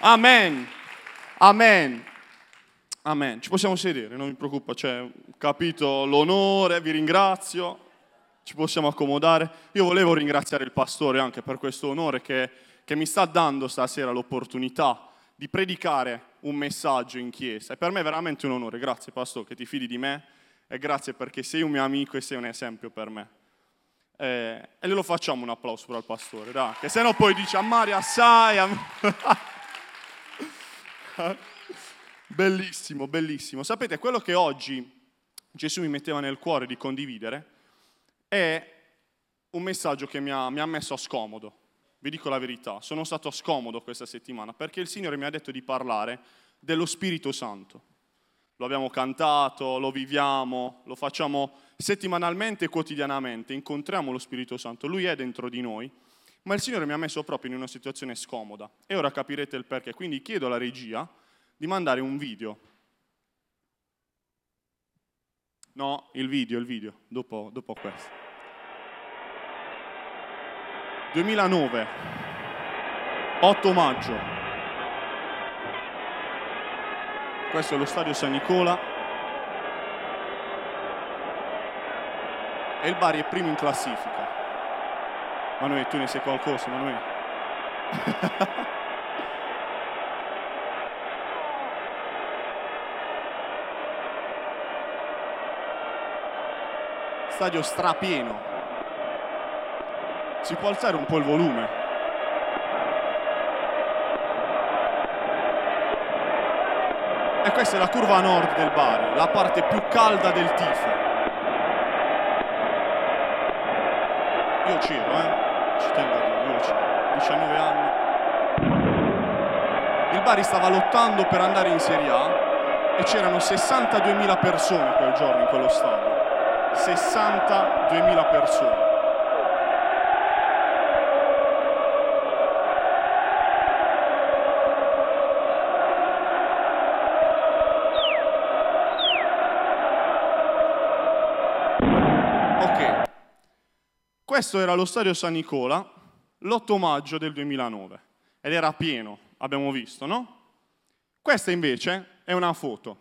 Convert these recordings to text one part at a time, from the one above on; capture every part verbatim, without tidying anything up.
Amen. Amen. Amen. Ci possiamo sedere, non mi preoccupa, cioè, capito l'onore, vi ringrazio, ci possiamo accomodare. Io volevo ringraziare il pastore anche per questo onore che, che mi sta dando stasera l'opportunità di predicare un messaggio in chiesa. E per me è veramente un onore. Grazie, pastore, che ti fidi di me e grazie perché sei un mio amico e sei un esempio per me. Eh, e glielo facciamo un applauso per il pastore, dai, che se no poi dice a Maria assai. A... Bellissimo, bellissimo. Sapete, quello che oggi Gesù mi metteva nel cuore di condividere è un messaggio che mi ha, mi ha messo a scomodo. Vi dico la verità, sono stato a scomodo questa settimana perché il Signore mi ha detto di parlare dello Spirito Santo. Lo abbiamo cantato, lo viviamo, lo facciamo settimanalmente e quotidianamente, incontriamo lo Spirito Santo, Lui è dentro di noi, ma il Signore mi ha messo proprio in una situazione scomoda e ora capirete il perché, quindi chiedo alla regia di mandare un video. No, il video, il video, dopo, dopo questo. duemilanove, otto maggio. Questo è lo stadio San Nicola. E il Bari è primo in classifica. Manuele, tu ne sai qualcosa, Manuele? Stadio strapieno. Si può alzare un po' il volume? E questa è la curva nord del Bari, la parte più calda del tifo. Io c'ero, eh? Ci tengo a dire, io c'ero. diciannove anni. Il Bari stava lottando per andare in Serie A e c'erano sessantaduemila persone quel giorno in quello stadio. sessantaduemila persone. Ok. Questo era lo stadio San Nicola, l'otto maggio del duemilanove. Ed era pieno, abbiamo visto, no? Questa invece è una foto.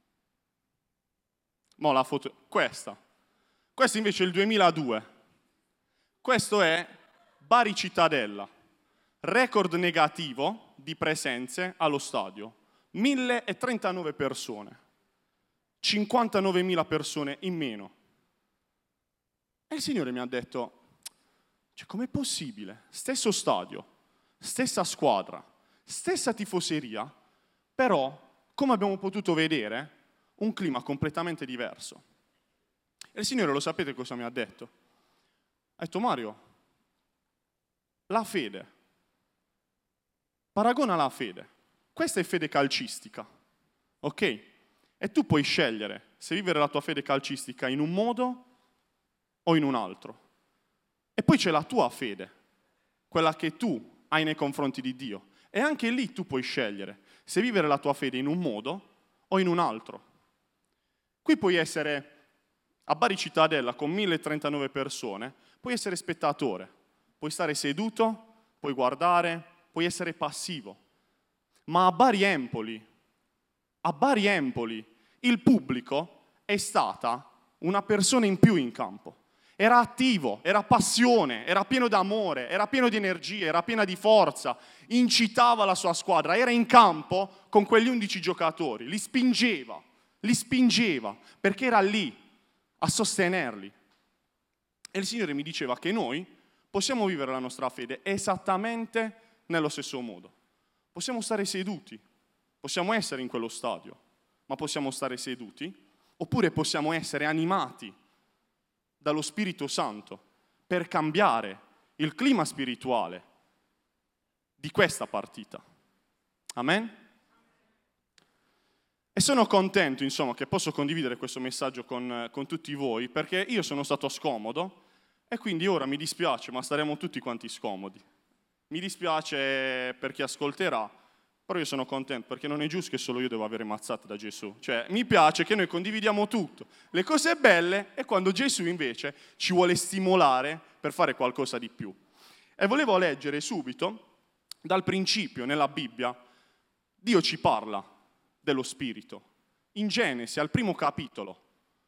Mo' la foto... Questa. Questo invece è il duemiladue. Questo è Bari Cittadella. Record negativo di presenze allo stadio. milletrentanove persone. cinquantanovemila persone in meno. E il Signore mi ha detto, cioè, com'è possibile? Stesso stadio, stessa squadra, stessa tifoseria, però, come abbiamo potuto vedere, un clima completamente diverso. E il Signore, lo sapete cosa mi ha detto? Ha detto, Mario, la fede, paragona la fede. Questa è fede calcistica, ok? E tu puoi scegliere se vivere la tua fede calcistica in un modo o in un altro. E poi c'è la tua fede, quella che tu hai nei confronti di Dio. E anche lì tu puoi scegliere se vivere la tua fede in un modo o in un altro. Qui puoi essere a Bari Cittadella con milletrentanove persone, puoi essere spettatore, puoi stare seduto, puoi guardare, puoi essere passivo. Ma a Bari Empoli, a Bari Empoli, il pubblico è stata una persona in più in campo. Era attivo, era passione, era pieno d'amore, era pieno di energia, era piena di forza, incitava la sua squadra, era in campo con quegli undici giocatori, li spingeva, li spingeva, perché era lì a sostenerli. E il Signore mi diceva che noi possiamo vivere la nostra fede esattamente nello stesso modo. Possiamo stare seduti, possiamo essere in quello stadio, ma possiamo stare seduti, oppure possiamo essere animati dallo Spirito Santo per cambiare il clima spirituale di questa partita. Amen? E sono contento, insomma, che posso condividere questo messaggio con, con tutti voi, perché io sono stato scomodo e quindi ora mi dispiace, ma staremo tutti quanti scomodi. Mi dispiace per chi ascolterà, però io sono contento perché non è giusto che solo io devo avere mazzate da Gesù. Cioè, mi piace che noi condividiamo tutto, le cose belle, e quando Gesù invece ci vuole stimolare per fare qualcosa di più. E volevo leggere subito, dal principio, nella Bibbia, Dio ci parla dello Spirito. In Genesi, al primo capitolo,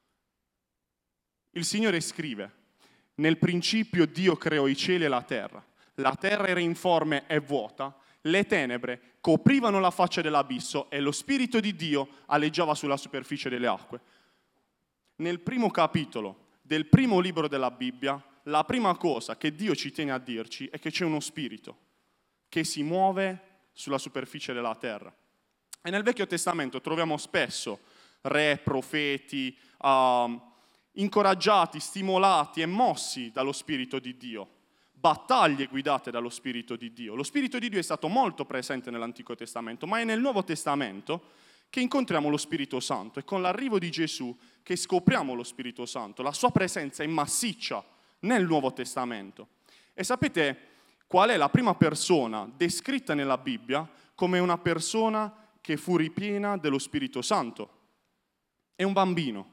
il Signore scrive: nel principio Dio creò i cieli e la terra. La terra era informe e vuota, le tenebre coprivano la faccia dell'abisso e lo Spirito di Dio aleggiava sulla superficie delle acque. Nel primo capitolo del primo libro della Bibbia, la prima cosa che Dio ci tiene a dirci è che c'è uno Spirito che si muove sulla superficie della terra. E nel Vecchio Testamento troviamo spesso re, profeti, uh, incoraggiati, stimolati e mossi dallo Spirito di Dio, battaglie guidate dallo Spirito di Dio. Lo Spirito di Dio è stato molto presente nell'Antico Testamento, ma è nel Nuovo Testamento che incontriamo lo Spirito Santo. È con l'arrivo di Gesù che scopriamo lo Spirito Santo. La sua presenza è massiccia nel Nuovo Testamento. E sapete qual è la prima persona descritta nella Bibbia come una persona che fu ripiena dello Spirito Santo? È un bambino.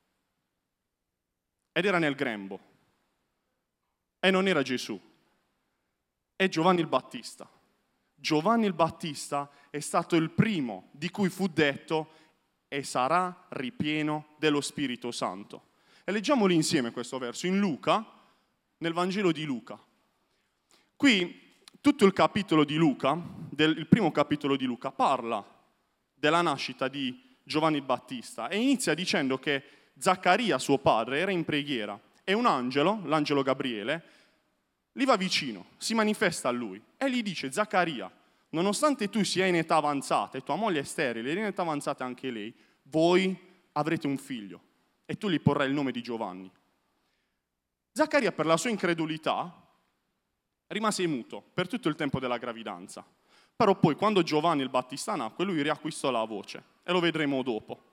Ed era nel grembo. E non era Gesù. È Giovanni il Battista. Giovanni il Battista è stato il primo di cui fu detto: e sarà ripieno dello Spirito Santo. E leggiamolo insieme questo verso in Luca, nel Vangelo di Luca. Qui tutto il capitolo di Luca, del, il primo capitolo di Luca, parla della nascita di Giovanni il Battista e inizia dicendo che Zaccaria, suo padre, era in preghiera e un angelo, l'angelo Gabriele, gli va vicino, si manifesta a lui e gli dice: Zaccaria, nonostante tu sia in età avanzata e tua moglie è sterile, è in età avanzata anche lei, voi avrete un figlio e tu gli porrai il nome di Giovanni. Zaccaria, per la sua incredulità, rimase muto per tutto il tempo della gravidanza. Però poi, quando Giovanni il Battista nacque, lui riacquistò la voce e lo vedremo dopo.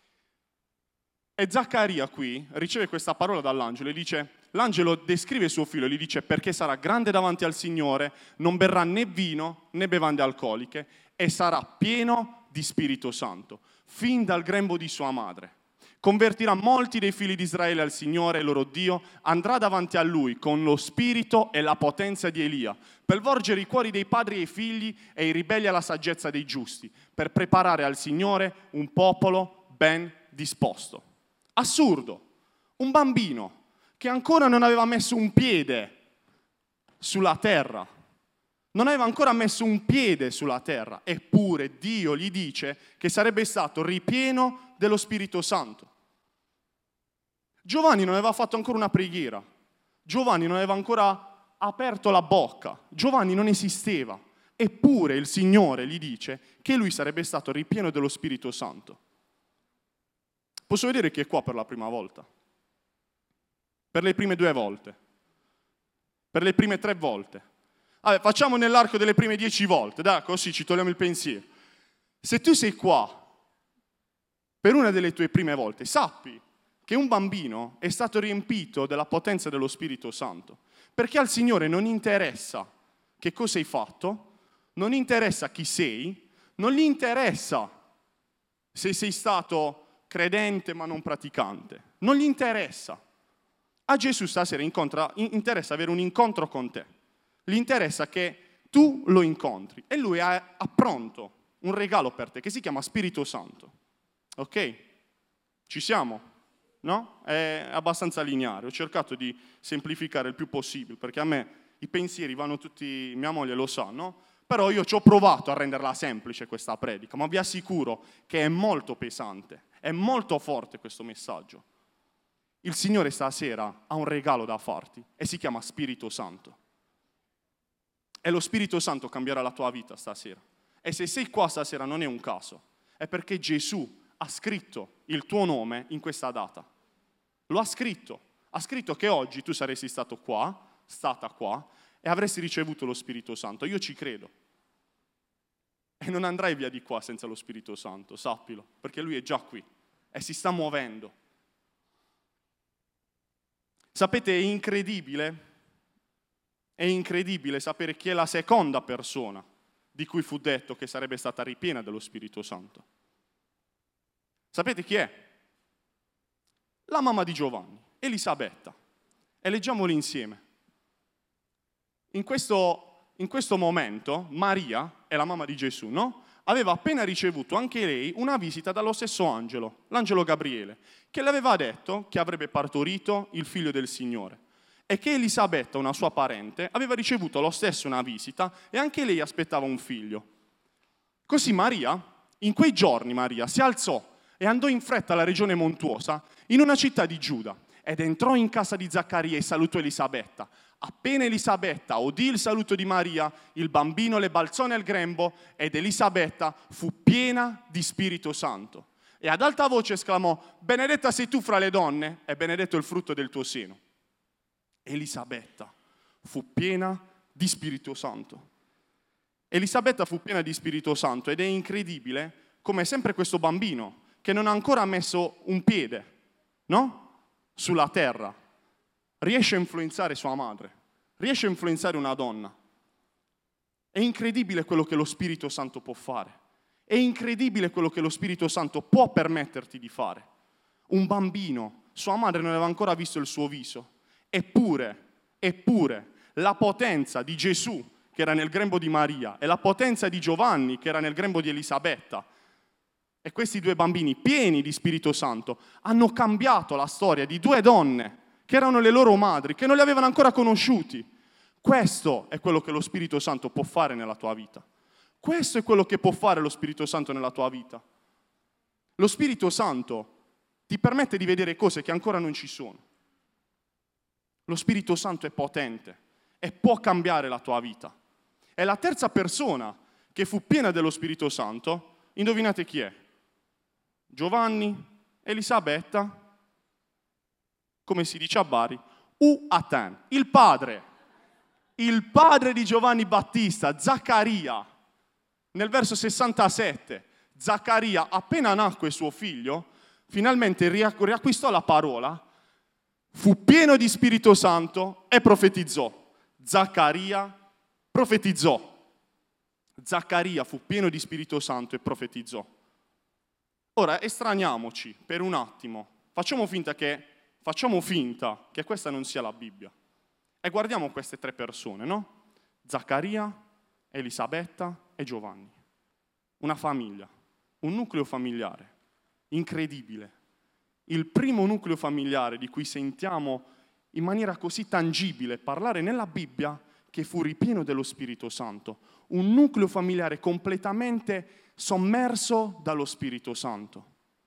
E Zaccaria qui riceve questa parola dall'angelo e dice, l'angelo descrive suo figlio e gli dice: perché sarà grande davanti al Signore, non berrà né vino né bevande alcoliche e sarà pieno di Spirito Santo, fin dal grembo di sua madre. Convertirà molti dei figli di Israele al Signore, loro Dio, andrà davanti a lui con lo spirito e la potenza di Elia, per volgere i cuori dei padri ai figli e i ribelli alla saggezza dei giusti, per preparare al Signore un popolo ben disposto. Assurdo, un bambino che ancora non aveva messo un piede sulla terra, non aveva ancora messo un piede sulla terra, eppure Dio gli dice che sarebbe stato ripieno dello Spirito Santo. Giovanni non aveva fatto ancora una preghiera, Giovanni non aveva ancora aperto la bocca, Giovanni non esisteva, eppure il Signore gli dice che lui sarebbe stato ripieno dello Spirito Santo. Posso vedere chi è qua per la prima volta? Per le prime due volte? Per le prime tre volte? Vabbè, facciamo nell'arco delle prime dieci volte, dai, così ci togliamo il pensiero. Se tu sei qua per una delle tue prime volte, sappi che un bambino è stato riempito della potenza dello Spirito Santo, perché al Signore non interessa che cosa hai fatto, non interessa chi sei, non gli interessa se sei stato credente ma non praticante, non gli interessa. A Gesù stasera incontra, interessa avere un incontro con te, gli interessa che tu lo incontri e lui ha, ha pronto un regalo per te che si chiama Spirito Santo. Ok? Ci siamo? No? È abbastanza lineare, ho cercato di semplificare il più possibile, perché a me i pensieri vanno tutti, mia moglie lo sa, no? Però io ci ho provato a renderla semplice questa predica, ma vi assicuro che è molto pesante, è molto forte questo messaggio. Il Signore stasera ha un regalo da farti e si chiama Spirito Santo. E lo Spirito Santo cambierà la tua vita stasera. E se sei qua stasera non è un caso, è perché Gesù ha scritto il tuo nome in questa data. Lo ha scritto. Ha scritto che oggi tu saresti stato qua, stata qua, e avresti ricevuto lo Spirito Santo. Io ci credo. E non andrai via di qua senza lo Spirito Santo, sappilo, perché Lui è già qui e si sta muovendo. Sapete, è incredibile, è incredibile sapere chi è la seconda persona di cui fu detto che sarebbe stata ripiena dello Spirito Santo. Sapete chi è? La mamma di Giovanni, Elisabetta. E leggiamolo insieme. In questo, in questo momento Maria è la mamma di Gesù, no? Aveva appena ricevuto anche lei una visita dallo stesso angelo, l'angelo Gabriele, che le aveva detto che avrebbe partorito il figlio del Signore e che Elisabetta, una sua parente, aveva ricevuto lo stesso una visita e anche lei aspettava un figlio. Così Maria, in quei giorni Maria, si alzò e andò in fretta alla regione montuosa in una città di Giuda ed entrò in casa di Zaccaria e salutò Elisabetta. Appena Elisabetta udì il saluto di Maria, il bambino le balzò nel grembo ed Elisabetta fu piena di Spirito Santo. E ad alta voce esclamò: benedetta sei tu fra le donne e benedetto il frutto del tuo seno. Elisabetta fu piena di Spirito Santo. Elisabetta fu piena di Spirito Santo ed è incredibile come sempre questo bambino, che non ha ancora messo un piede, no? Sulla terra, riesce a influenzare sua madre, riesce a influenzare una donna. È incredibile quello che lo Spirito Santo può fare. È incredibile quello che lo Spirito Santo può permetterti di fare. Un bambino, sua madre non aveva ancora visto il suo viso, eppure, eppure, la potenza di Gesù, che era nel grembo di Maria, e la potenza di Giovanni, che era nel grembo di Elisabetta, e questi due bambini pieni di Spirito Santo hanno cambiato la storia di due donne che erano le loro madri, che non li avevano ancora conosciuti. Questo è quello che lo Spirito Santo può fare nella tua vita. Questo è quello che può fare lo Spirito Santo nella tua vita. Lo Spirito Santo ti permette di vedere cose che ancora non ci sono. Lo Spirito Santo è potente e può cambiare la tua vita. E la terza persona che fu piena dello Spirito Santo, indovinate chi è? Giovanni, Elisabetta, come si dice a Bari, Uatan, il padre, il padre di Giovanni Battista, Zaccaria. Nel verso sessantasette, Zaccaria, appena nacque suo figlio, finalmente riacquistò la parola, fu pieno di Spirito Santo e profetizzò. Zaccaria profetizzò. Zaccaria fu pieno di Spirito Santo e profetizzò. Ora estraniamoci per un attimo, facciamo finta che, facciamo finta che questa non sia la Bibbia e guardiamo queste tre persone, no? Zaccaria, Elisabetta e Giovanni. Una famiglia, un nucleo familiare, incredibile. Il primo nucleo familiare di cui sentiamo in maniera così tangibile parlare nella Bibbia, che fu ripieno dello Spirito Santo. Un nucleo familiare completamente sommerso dallo Spirito Santo.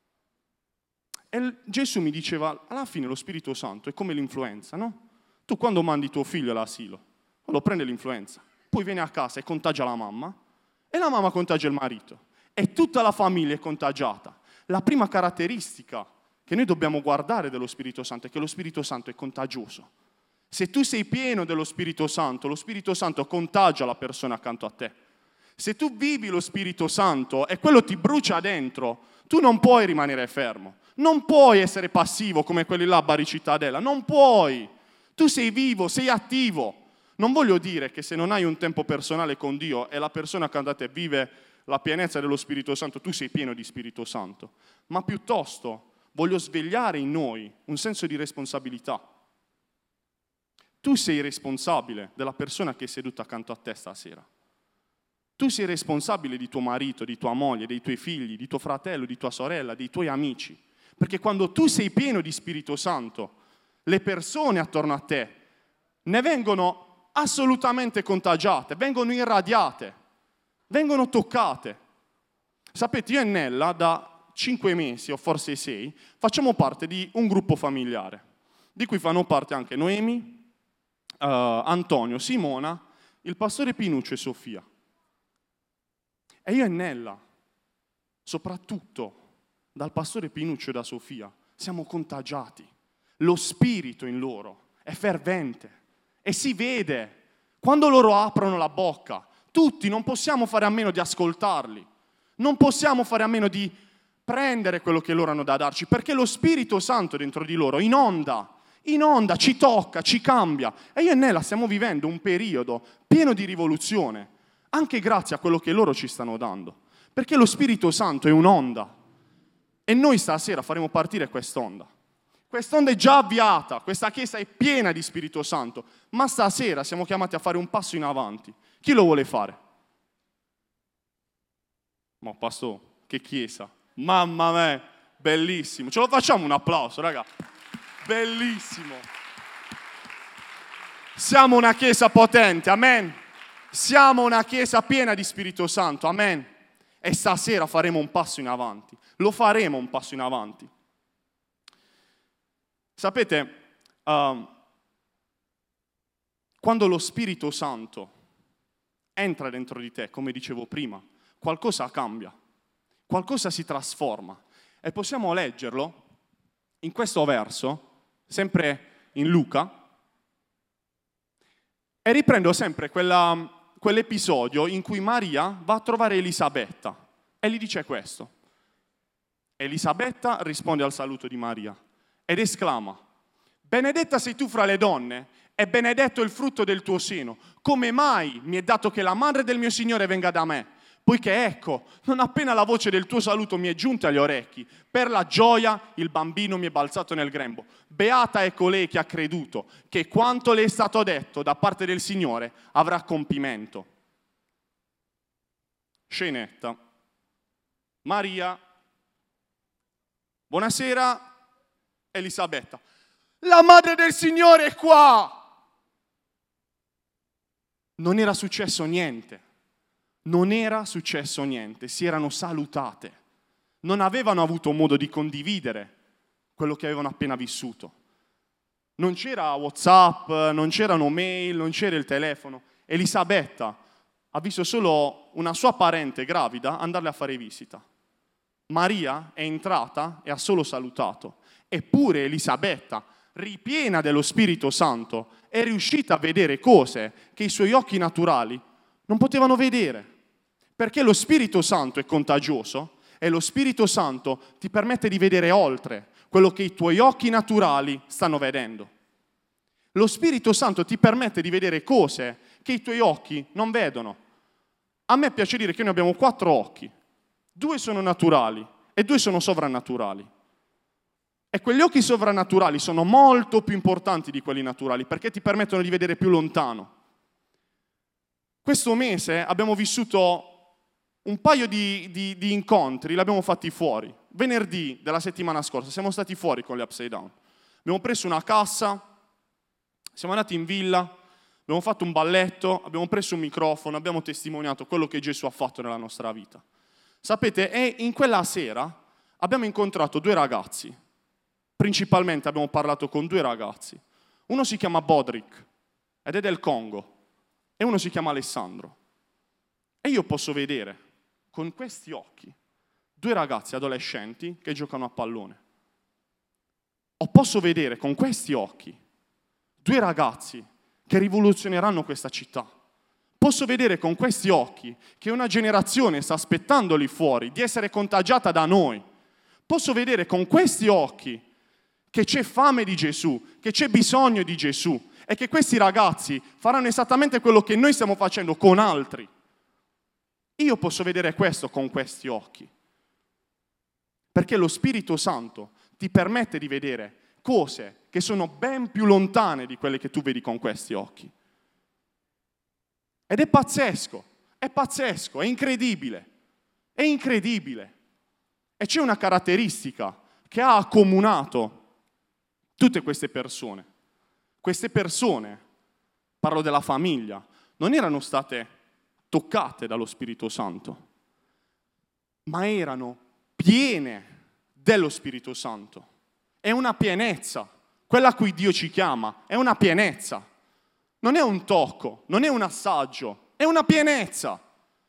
E Gesù mi diceva, alla fine lo Spirito Santo è come l'influenza, no? Tu quando mandi tuo figlio all'asilo, lo prende l'influenza, poi viene a casa e contagia la mamma, e la mamma contagia il marito, e tutta la famiglia è contagiata. La prima caratteristica che noi dobbiamo guardare dello Spirito Santo è che lo Spirito Santo è contagioso. Se tu sei pieno dello Spirito Santo, lo Spirito Santo contagia la persona accanto a te. Se tu vivi lo Spirito Santo e quello ti brucia dentro, tu non puoi rimanere fermo, non puoi essere passivo come quelli là a Bari Cittadella, non puoi. Tu sei vivo, sei attivo. Non voglio dire che se non hai un tempo personale con Dio e la persona accanto a te vive la pienezza dello Spirito Santo, tu sei pieno di Spirito Santo, ma piuttosto voglio svegliare in noi un senso di responsabilità. Tu sei responsabile della persona che è seduta accanto a te stasera. Tu sei responsabile di tuo marito, di tua moglie, dei tuoi figli, di tuo fratello, di tua sorella, dei tuoi amici. Perché quando tu sei pieno di Spirito Santo, le persone attorno a te ne vengono assolutamente contagiate, vengono irradiate, vengono toccate. Sapete, io e Nella da cinque mesi o forse sei facciamo parte di un gruppo familiare, di cui fanno parte anche Noemi, uh, Antonio, Simona, il pastore Pinuccio e Sofia. E io e Nella, soprattutto dal pastore Pinuccio e da Sofia, siamo contagiati. Lo spirito in loro è fervente e si vede. Quando loro aprono la bocca, tutti non possiamo fare a meno di ascoltarli. Non possiamo fare a meno di prendere quello che loro hanno da darci, perché lo Spirito Santo dentro di loro inonda, inonda, ci tocca, ci cambia. E io e Nella stiamo vivendo un periodo pieno di rivoluzione, anche grazie a quello che loro ci stanno dando, perché lo Spirito Santo è un'onda e noi stasera faremo partire quest'onda. Quest'onda è già avviata, questa chiesa è piena di Spirito Santo, ma stasera siamo chiamati a fare un passo in avanti. Chi lo vuole fare? Ma pastore, che chiesa. Mamma mia, bellissimo. Ce lo facciamo un applauso, raga. Bellissimo. Siamo una chiesa potente, amen. Siamo una chiesa piena di Spirito Santo, amen. E stasera faremo un passo in avanti. Lo faremo un passo in avanti. Sapete, uh, quando lo Spirito Santo entra dentro di te, come dicevo prima, qualcosa cambia, qualcosa si trasforma. E possiamo leggerlo in questo verso, sempre in Luca, e riprendo sempre quella, quell'episodio in cui Maria va a trovare Elisabetta e gli dice questo. Elisabetta risponde al saluto di Maria ed esclama: benedetta sei tu fra le donne e benedetto il frutto del tuo seno. Come mai mi è dato che la madre del mio Signore venga da me? Poiché ecco, non appena la voce del tuo saluto mi è giunta agli orecchi, per la gioia il bambino mi è balzato nel grembo. Beata è colei che ha creduto che quanto le è stato detto da parte del Signore avrà compimento. Scenetta. Maria, buonasera, Elisabetta. La madre del Signore è qua! Non era successo niente. Non era successo niente, si erano salutate, non avevano avuto modo di condividere quello che avevano appena vissuto. Non c'era WhatsApp, non c'erano mail, non c'era il telefono. Elisabetta ha visto solo una sua parente gravida andarle a fare visita. Maria è entrata e ha solo salutato. Eppure Elisabetta, ripiena dello Spirito Santo, è riuscita a vedere cose che i suoi occhi naturali non potevano vedere. Perché lo Spirito Santo è contagioso e lo Spirito Santo ti permette di vedere oltre quello che i tuoi occhi naturali stanno vedendo. Lo Spirito Santo ti permette di vedere cose che i tuoi occhi non vedono. A me piace dire che noi abbiamo quattro occhi. Due sono naturali e due sono sovrannaturali. E quegli occhi sovrannaturali sono molto più importanti di quelli naturali perché ti permettono di vedere più lontano. Questo mese abbiamo vissuto un paio di, di, di incontri, li abbiamo fatti fuori. Venerdì della settimana scorsa siamo stati fuori con gli Upside Down. Abbiamo preso una cassa, siamo andati in villa, abbiamo fatto un balletto, abbiamo preso un microfono, abbiamo testimoniato quello che Gesù ha fatto nella nostra vita. Sapete, e in quella sera abbiamo incontrato due ragazzi. Principalmente abbiamo parlato con due ragazzi. Uno si chiama Bodrik ed è del Congo e uno si chiama Alessandro. E io posso vedere con questi occhi due ragazzi adolescenti che giocano a pallone. O posso vedere con questi occhi due ragazzi che rivoluzioneranno questa città. Posso vedere con questi occhi che una generazione sta aspettando lì fuori di essere contagiata da noi. Posso vedere con questi occhi che c'è fame di Gesù, che c'è bisogno di Gesù e che questi ragazzi faranno esattamente quello che noi stiamo facendo con altri. Io posso vedere questo con questi occhi, perché lo Spirito Santo ti permette di vedere cose che sono ben più lontane di quelle che tu vedi con questi occhi. Ed è pazzesco, è pazzesco, è incredibile, è incredibile. E c'è una caratteristica che ha accomunato tutte queste persone. Queste persone, parlo della famiglia, non erano state toccate dallo Spirito Santo, ma erano piene dello Spirito Santo. È una pienezza, quella a cui Dio ci chiama, è una pienezza. Non è un tocco, non è un assaggio, è una pienezza.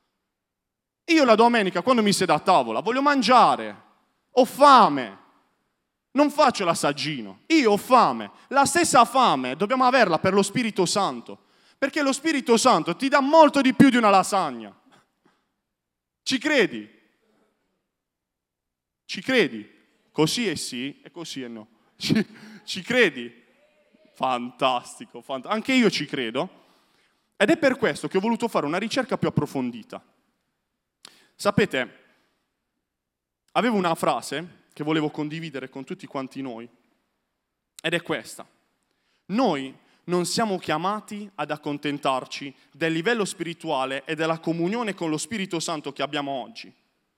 Io la domenica, quando mi siedo a tavola, voglio mangiare, ho fame, non faccio l'assaggino, io ho fame. La stessa fame dobbiamo averla per lo Spirito Santo, perché lo Spirito Santo ti dà molto di più di una lasagna. Ci credi? Ci credi? Così è sì e così è no. Ci, ci credi? Fantastico, fantastico. Anche io ci credo. Ed è per questo che ho voluto fare una ricerca più approfondita. Sapete, avevo una frase che volevo condividere con tutti quanti noi, ed è questa. Noi non siamo chiamati ad accontentarci del livello spirituale e della comunione con lo Spirito Santo che abbiamo oggi.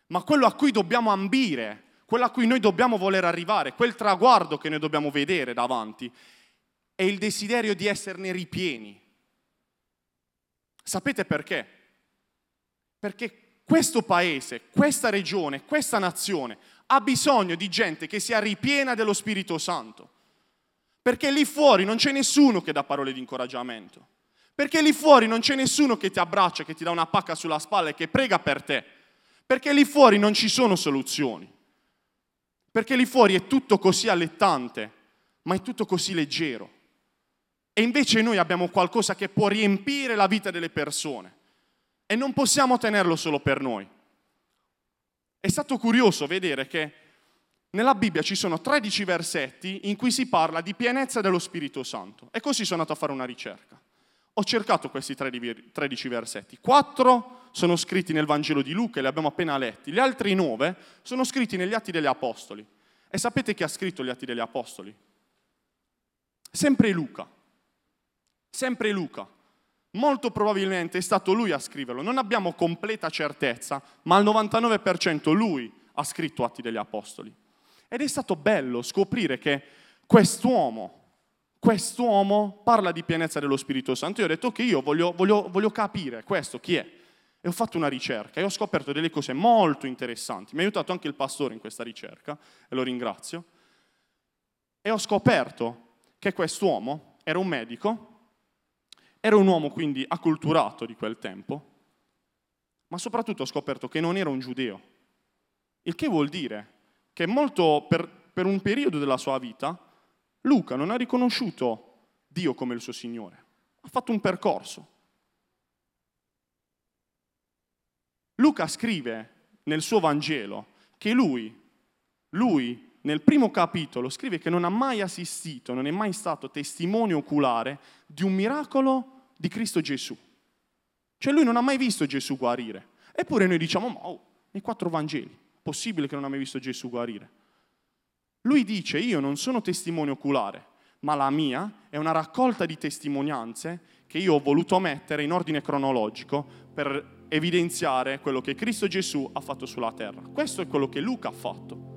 ma quello a cui dobbiamo ambire, quello a cui noi dobbiamo voler arrivare, quel traguardo che noi dobbiamo vedere davanti, è il desiderio di esserne ripieni. Sapete perché? Perché questo paese, questa regione, questa nazione ha bisogno di gente che sia ripiena dello Spirito Santo. Perché lì fuori non c'è nessuno che dà parole di incoraggiamento. Perché lì fuori non c'è nessuno che ti abbraccia, che ti dà una pacca sulla spalla e che prega per te. Perché lì fuori non ci sono soluzioni. Perché lì fuori è tutto così allettante, ma è tutto così leggero. E invece noi abbiamo qualcosa che può riempire la vita delle persone. E non possiamo tenerlo solo per noi. È stato curioso vedere che nella Bibbia ci sono tredici versetti in cui si parla di pienezza dello Spirito Santo. E così sono andato a fare una ricerca. Ho cercato questi tredici versetti. Quattro sono scritti nel Vangelo di Luca e li abbiamo appena letti. Gli altri nove sono scritti negli Atti degli Apostoli. E sapete chi ha scritto gli Atti degli Apostoli? Sempre Luca. Sempre Luca. Molto probabilmente è stato lui a scriverlo. Non abbiamo completa certezza, ma al novantanove per cento lui ha scritto Atti degli Apostoli. Ed è stato bello scoprire che quest'uomo, quest'uomo parla di pienezza dello Spirito Santo. Io ho detto che io voglio, voglio, voglio capire questo chi è. E ho fatto una ricerca e ho scoperto delle cose molto interessanti. Mi ha aiutato anche il pastore in questa ricerca, e lo ringrazio. E ho scoperto che quest'uomo era un medico, era un uomo quindi acculturato di quel tempo, ma soprattutto ho scoperto che non era un giudeo. Il che vuol dire che molto per, per un periodo della sua vita Luca non ha riconosciuto Dio come il suo Signore. Ha fatto un percorso. Luca scrive nel suo Vangelo che lui, lui nel primo capitolo scrive che non ha mai assistito, non è mai stato testimone oculare di un miracolo di Cristo Gesù. Cioè lui non ha mai visto Gesù guarire. Eppure noi diciamo, ma oh, nei quattro Vangeli, possibile che non ha mai visto Gesù guarire? Lui dice, io non sono testimone oculare, ma la mia è una raccolta di testimonianze che io ho voluto mettere in ordine cronologico per evidenziare quello che Cristo Gesù ha fatto sulla terra. Questo è quello che Luca ha fatto.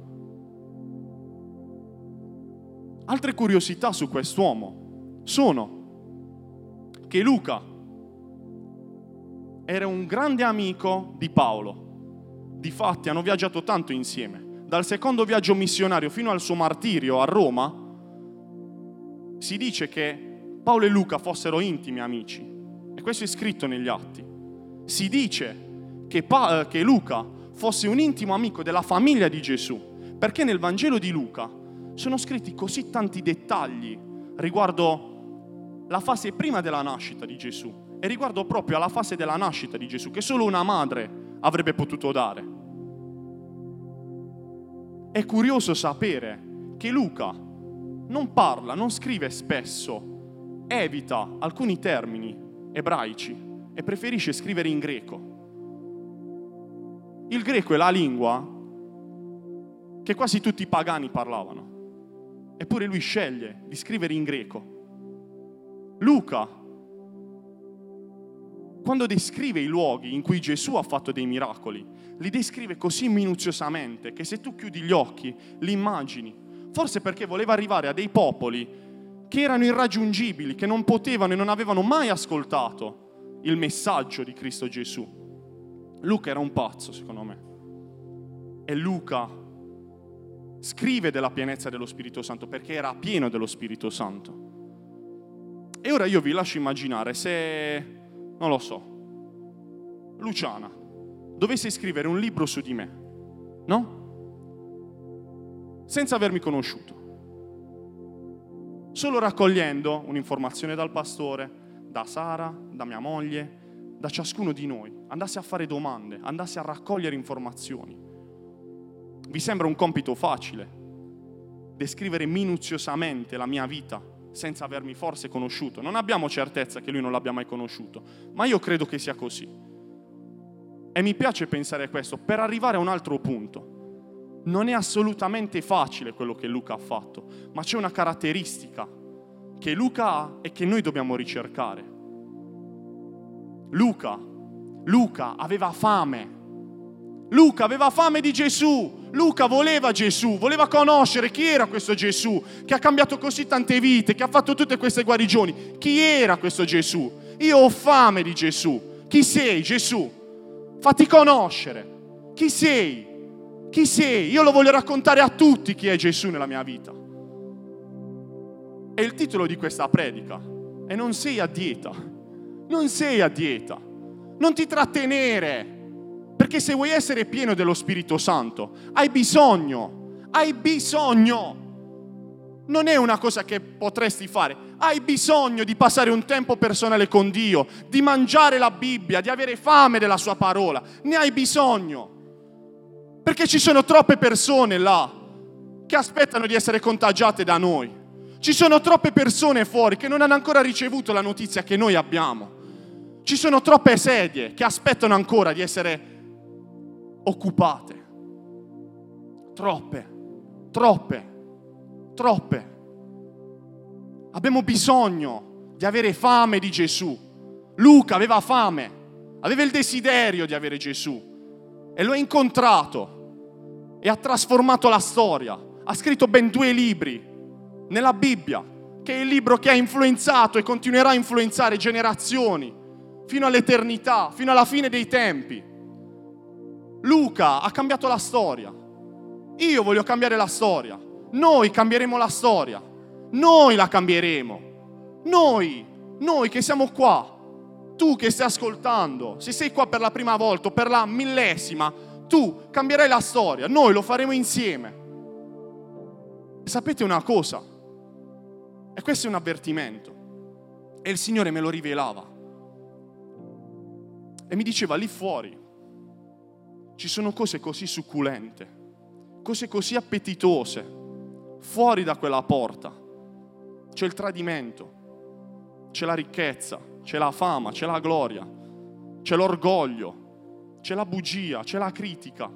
Altre curiosità su quest'uomo sono che Luca era un grande amico di Paolo. Difatti hanno viaggiato tanto insieme. Dal secondo viaggio missionario fino al suo martirio a Roma, si dice che Paolo e Luca fossero intimi amici. E questo è scritto negli Atti. Si dice che, pa- che Luca fosse un intimo amico della famiglia di Gesù, perché nel Vangelo di Luca sono scritti così tanti dettagli riguardo la fase prima della nascita di Gesù e riguardo proprio alla fase della nascita di Gesù, che solo una madre avrebbe potuto dare. È curioso sapere che Luca non parla, non scrive spesso, evita alcuni termini ebraici e preferisce scrivere in greco. Il greco è la lingua che quasi tutti i pagani parlavano. Eppure lui sceglie di scrivere in greco. Luca, quando descrive i luoghi in cui Gesù ha fatto dei miracoli, li descrive così minuziosamente che se tu chiudi gli occhi, li immagini. Forse perché voleva arrivare a dei popoli che erano irraggiungibili, che non potevano e non avevano mai ascoltato il messaggio di Cristo Gesù. Luca era un pazzo, secondo me. E Luca scrive della pienezza dello Spirito Santo perché era pieno dello Spirito Santo. E ora io vi lascio immaginare se, non lo so, Luciana dovesse scrivere un libro su di me, no? Senza avermi conosciuto. Solo raccogliendo un'informazione dal pastore, da Sara, da mia moglie, da ciascuno di noi. Andasse a fare domande, andasse a raccogliere informazioni. Vi sembra un compito facile descrivere minuziosamente la mia vita senza avermi forse conosciuto? Non abbiamo certezza che lui non l'abbia mai conosciuto, ma io credo che sia così. E mi piace pensare a questo per arrivare a un altro punto. Non è assolutamente facile quello che Luca ha fatto, ma c'è una caratteristica che Luca ha e che noi dobbiamo ricercare. Luca, Luca aveva fame. Luca aveva fame di Gesù, Luca voleva Gesù, voleva conoscere chi era questo Gesù che ha cambiato così tante vite, che ha fatto tutte queste guarigioni. Chi era questo Gesù? Io ho fame di Gesù. Chi sei, Gesù? Fatti conoscere. Chi sei? Chi sei? Io lo voglio raccontare a tutti chi è Gesù nella mia vita. E il titolo di questa predica è non sei a dieta, non sei a dieta, non ti trattenere. Perché se vuoi essere pieno dello Spirito Santo, hai bisogno, hai bisogno. Non è una cosa che potresti fare. Hai bisogno di passare un tempo personale con Dio, di mangiare la Bibbia, di avere fame della sua parola. Ne hai bisogno. Perché ci sono troppe persone là che aspettano di essere contagiate da noi. Ci sono troppe persone fuori che non hanno ancora ricevuto la notizia che noi abbiamo. Ci sono troppe sedie che aspettano ancora di essere occupate. Troppe, troppe, troppe. Abbiamo bisogno di avere fame di Gesù. Luca aveva fame, aveva il desiderio di avere Gesù e lo ha incontrato e ha trasformato la storia. Ha scritto ben due libri nella Bibbia, che è il libro che ha influenzato e continuerà a influenzare generazioni fino all'eternità, fino alla fine dei tempi. Luca ha cambiato la storia. Io voglio cambiare la storia. Noi cambieremo la storia. Noi la cambieremo. Noi, noi che siamo qua. Tu che stai ascoltando, se sei qua per la prima volta o per la millesima, tu cambierai la storia. Noi lo faremo insieme. E sapete una cosa? E questo è un avvertimento. E il Signore me lo rivelava. E mi diceva, lì fuori ci sono cose così succulente, cose così appetitose, fuori da quella porta. C'è il tradimento, c'è la ricchezza, c'è la fama, c'è la gloria, c'è l'orgoglio, c'è la bugia, c'è la critica.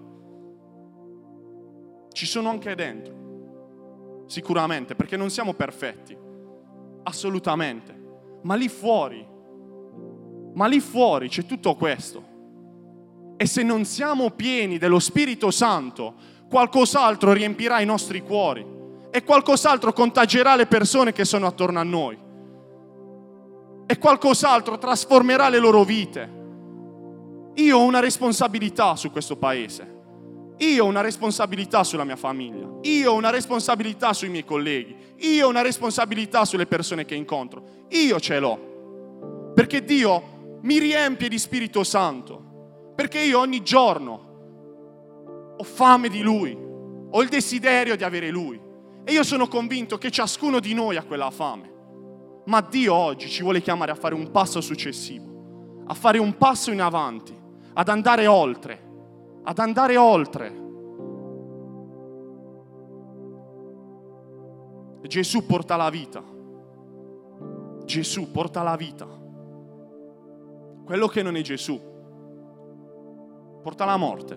Ci sono anche dentro, sicuramente, perché non siamo perfetti, assolutamente. Ma lì fuori, ma lì fuori c'è tutto questo. E se non siamo pieni dello Spirito Santo, qualcos'altro riempirà i nostri cuori e qualcos'altro contagerà le persone che sono attorno a noi e qualcos'altro trasformerà le loro vite. Io ho una responsabilità su questo paese, io ho una responsabilità sulla mia famiglia, io ho una responsabilità sui miei colleghi, io ho una responsabilità sulle persone che incontro. Io ce l'ho, perché Dio mi riempie di Spirito Santo. Perché io ogni giorno ho fame di Lui, ho il desiderio di avere Lui. E io sono convinto che ciascuno di noi ha quella fame. Ma Dio oggi ci vuole chiamare a fare un passo successivo, a fare un passo in avanti, ad andare oltre, ad andare oltre. Gesù porta la vita. Gesù porta la vita. Quello che non è Gesù porta la morte.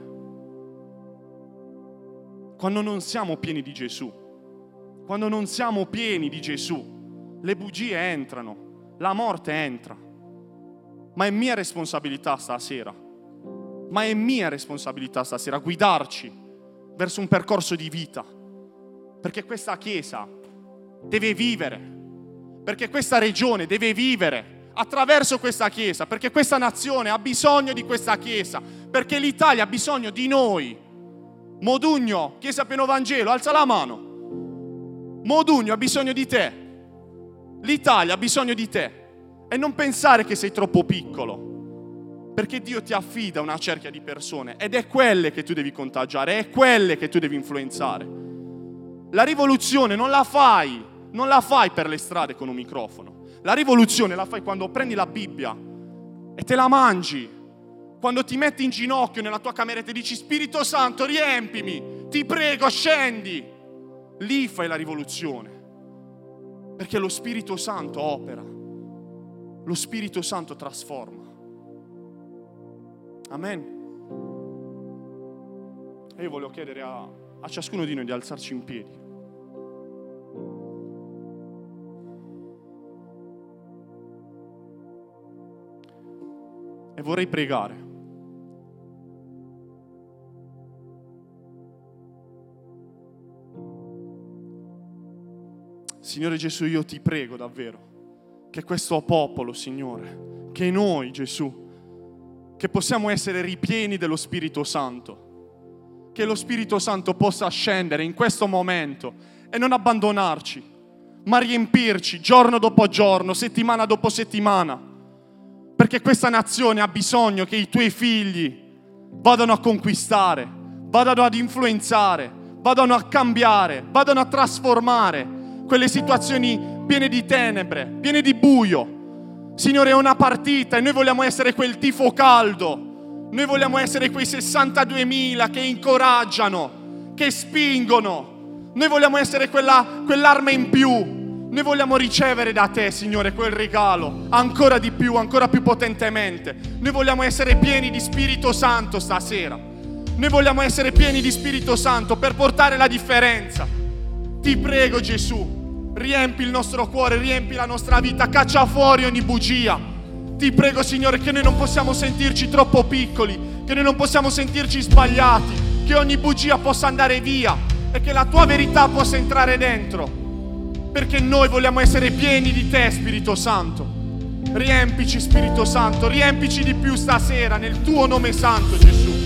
Quando non siamo pieni di Gesù, quando non siamo pieni di Gesù, le bugie entrano, la morte entra. Ma è mia responsabilità stasera, ma è mia responsabilità stasera guidarci verso un percorso di vita, perché questa Chiesa deve vivere, perché questa regione deve vivere attraverso questa Chiesa, perché questa nazione ha bisogno di questa Chiesa, perché l'Italia ha bisogno di noi. Modugno, Chiesa Pieno Vangelo, alza la mano. Modugno ha bisogno di te. L'Italia ha bisogno di te. E non pensare che sei troppo piccolo, perché Dio ti affida una cerchia di persone ed è quelle che tu devi contagiare, è quelle che tu devi influenzare. La rivoluzione non la fai, non la fai per le strade con un microfono. La rivoluzione la fai quando prendi la Bibbia e te la mangi, quando ti metti in ginocchio nella tua camera e ti dici Spirito Santo riempimi, ti prego scendi. Lì fai la rivoluzione, perché lo Spirito Santo opera, lo Spirito Santo trasforma. Amen. E io voglio chiedere a, a ciascuno di noi di alzarci in piedi. E vorrei pregare. Signore Gesù, io ti prego davvero che questo popolo, Signore, che noi, Gesù, che possiamo essere ripieni dello Spirito Santo, che lo Spirito Santo possa scendere in questo momento e non abbandonarci, ma riempirci giorno dopo giorno, settimana dopo settimana, perché questa nazione ha bisogno che i tuoi figli vadano a conquistare, vadano ad influenzare, vadano a cambiare, vadano a trasformare quelle situazioni piene di tenebre, piene di buio. Signore, è una partita e noi vogliamo essere quel tifo caldo, noi vogliamo essere quei sessantaduemila che incoraggiano, che spingono, noi vogliamo essere quella, quell'arma in più. Noi vogliamo ricevere da te, Signore, quel regalo ancora di più, ancora più potentemente. Noi vogliamo essere pieni di Spirito Santo stasera. Noi vogliamo essere pieni di Spirito Santo per portare la differenza. Ti prego, Gesù, riempi il nostro cuore, riempi la nostra vita, caccia fuori ogni bugia. Ti prego, Signore, che noi non possiamo sentirci troppo piccoli, che noi non possiamo sentirci sbagliati, che ogni bugia possa andare via e che la tua verità possa entrare dentro. Perché noi vogliamo essere pieni di te, Spirito Santo. Riempici, Spirito Santo, riempici di più stasera nel tuo nome santo, Gesù.